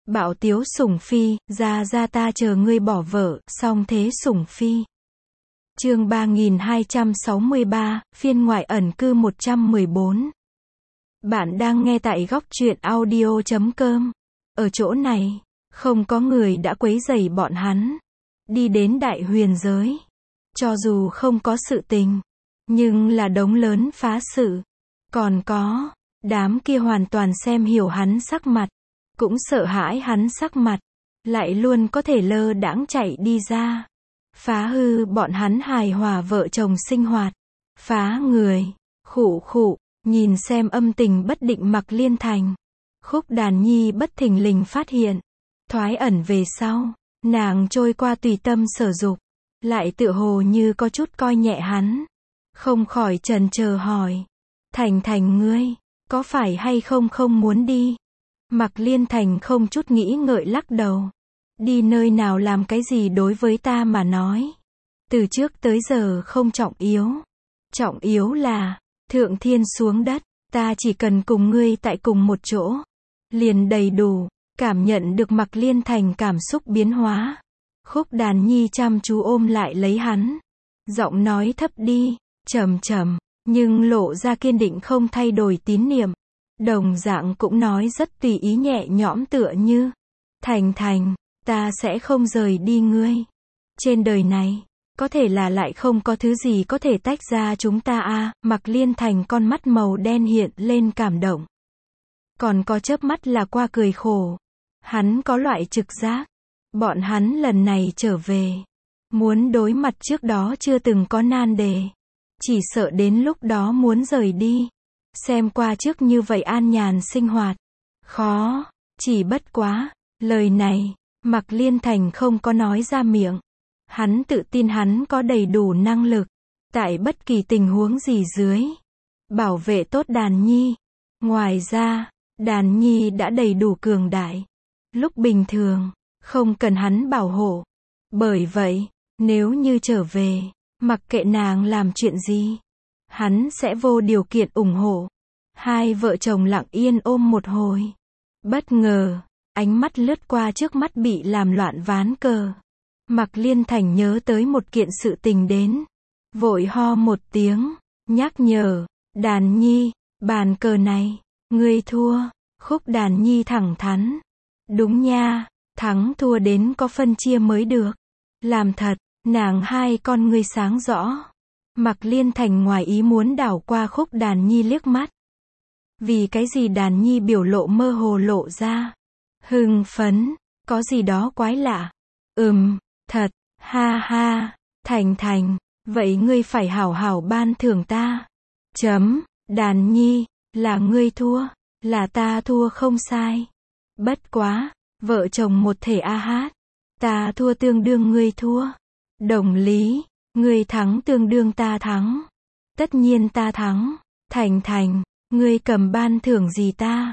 Bạo tiếu sủng phi, ra ta chờ ngươi bỏ vợ, song thế sủng phi. Chương 3263, phiên ngoại ẩn cư 114. Bạn đang nghe tại góc truyện audio.com. Ở chỗ này, không có người đã quấy rầy bọn hắn. Đi đến đại huyền giới. Cho dù không có sự tình, nhưng là đống lớn phá sự. Còn có, đám kia hoàn toàn xem hiểu hắn sắc mặt. Cũng sợ hãi hắn sắc mặt. Lại luôn có thể lơ đãng chạy đi ra. Phá hư bọn hắn hài hòa vợ chồng sinh hoạt. Phá người. Khụ khụ. Nhìn xem âm tình bất định Mạc Liên Thành. Khúc Đàn Nhi bất thình lình phát hiện. Thoái ẩn về sau. Nàng trôi qua tùy tâm sở dục. Lại tựa hồ như có chút coi nhẹ hắn. Không khỏi chần chờ hỏi. Thành ngươi. Có phải hay không muốn đi? Mạc Liên Thành không chút nghĩ ngợi lắc đầu. Đi nơi nào làm cái gì đối với ta mà nói. Từ trước tới giờ không trọng yếu. Trọng yếu là, thượng thiên xuống đất, ta chỉ cần cùng ngươi tại cùng một chỗ. Liền đầy đủ, cảm nhận được Mạc Liên Thành cảm xúc biến hóa. Khúc Đàn Nhi chăm chú ôm lại lấy hắn. Giọng nói thấp đi, trầm, nhưng lộ ra kiên định không thay đổi tín niệm. Đồng dạng cũng nói rất tùy ý nhẹ nhõm tựa như. Thành, ta sẽ không rời đi ngươi. Trên đời này, có thể là lại không có thứ gì có thể tách ra chúng ta a. Mạc Liên Thành con mắt màu đen hiện lên cảm động. Còn có chớp mắt là qua cười khổ. Hắn có loại trực giác. Bọn hắn lần này trở về. Muốn đối mặt trước đó chưa từng có nan đề. Chỉ sợ đến lúc đó muốn rời đi. Xem qua trước như vậy an nhàn sinh hoạt. Khó, chỉ bất quá. Lời này, Mạc Liên Thành không có nói ra miệng. Hắn tự tin hắn có đầy đủ năng lực. Tại bất kỳ tình huống gì dưới. Bảo vệ tốt Đàn Nhi. Ngoài ra, Đàn Nhi đã đầy đủ cường đại. Lúc bình thường, không cần hắn bảo hộ. Bởi vậy, nếu như trở về, mặc kệ nàng làm chuyện gì, hắn sẽ vô điều kiện ủng hộ. Hai vợ chồng lặng yên ôm một hồi. Bất ngờ, ánh mắt lướt qua trước mắt bị làm loạn ván cờ. Mạc Liên Thành nhớ tới một kiện sự tình đến. Vội ho một tiếng, nhắc nhở. Đàn Nhi, bàn cờ này, ngươi thua. Khúc Đàn Nhi thẳng thắn. Đúng nha, thắng thua đến có phân chia mới được. Làm thật, nàng hai con ngươi sáng rõ. Mạc Liên Thành ngoài ý muốn đảo qua Khúc Đàn Nhi liếc mắt. Vì cái gì Đàn Nhi biểu lộ mơ hồ lộ ra. Hưng phấn, có gì đó quái lạ. Thật, ha, Thành, vậy ngươi phải hảo hảo ban thưởng ta. Đàn Nhi, là ngươi thua, là ta thua không sai. Bất quá, vợ chồng một thể a hát. Ta thua tương đương ngươi thua. Đồng lý, ngươi thắng tương đương ta thắng. Tất nhiên ta thắng. Thành, ngươi cầm ban thưởng gì ta?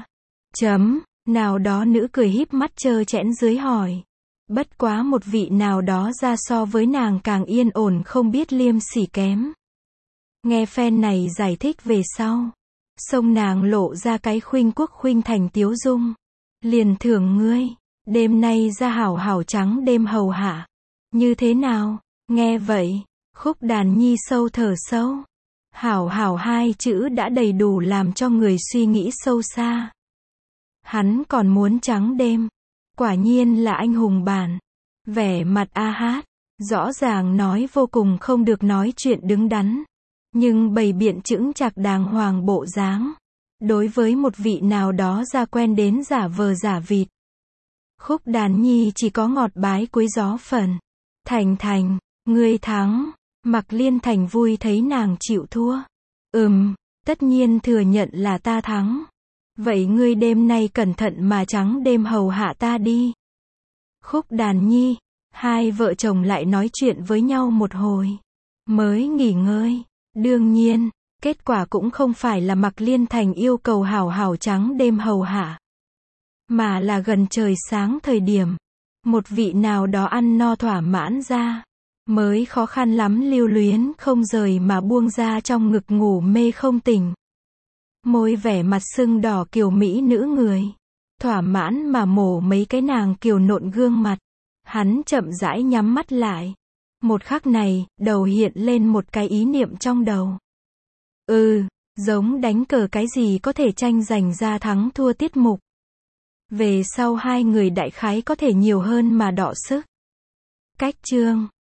Nào đó nữ cười híp mắt trơ trẽn dưới hỏi. Bất quá một vị nào đó ra so với nàng càng yên ổn không biết liêm sỉ kém. Nghe phen này giải thích về sau. Sông nàng lộ ra cái khuynh quốc khuynh thành tiếu dung. Liền thưởng ngươi. Đêm nay ra hảo trắng đêm hầu hạ. Như thế nào? Nghe vậy. Khúc Đàn Nhi sâu thở sâu. Hảo hai chữ đã đầy đủ làm cho người suy nghĩ sâu xa. Hắn còn muốn trắng đêm. Quả nhiên là anh hùng bản. Vẻ mặt a hát. Rõ ràng nói vô cùng không được nói chuyện đứng đắn. Nhưng bày biện chững chạc đàng hoàng bộ dáng. Đối với một vị nào đó ra quen đến giả vờ giả vịt. Khúc Đàn Nhi chỉ có ngọt bái cuối gió phần. Thành, ngươi thắng. Mạc Liên Thành vui thấy nàng chịu thua. Tất nhiên thừa nhận là ta thắng. Vậy ngươi đêm nay cẩn thận mà trắng đêm hầu hạ ta đi. Khúc Đàn Nhi, hai vợ chồng lại nói chuyện với nhau một hồi. Mới nghỉ ngơi. Đương nhiên, kết quả cũng không phải là Mạc Liên Thành yêu cầu hảo trắng đêm hầu hạ. Mà là gần trời sáng thời điểm. Một vị nào đó ăn no thỏa mãn ra. Mới khó khăn lắm lưu luyến không rời mà buông ra trong ngực ngủ mê không tỉnh. Môi vẻ mặt sưng đỏ kiều mỹ nữ người. Thỏa mãn mà mổ mấy cái nàng kiều nộn gương mặt. Hắn chậm rãi nhắm mắt lại. Một khắc này, đầu hiện lên một cái ý niệm trong đầu. Giống đánh cờ cái gì có thể tranh giành ra thắng thua tiết mục. Về sau hai người đại khái có thể nhiều hơn mà đọ sức. Cách chương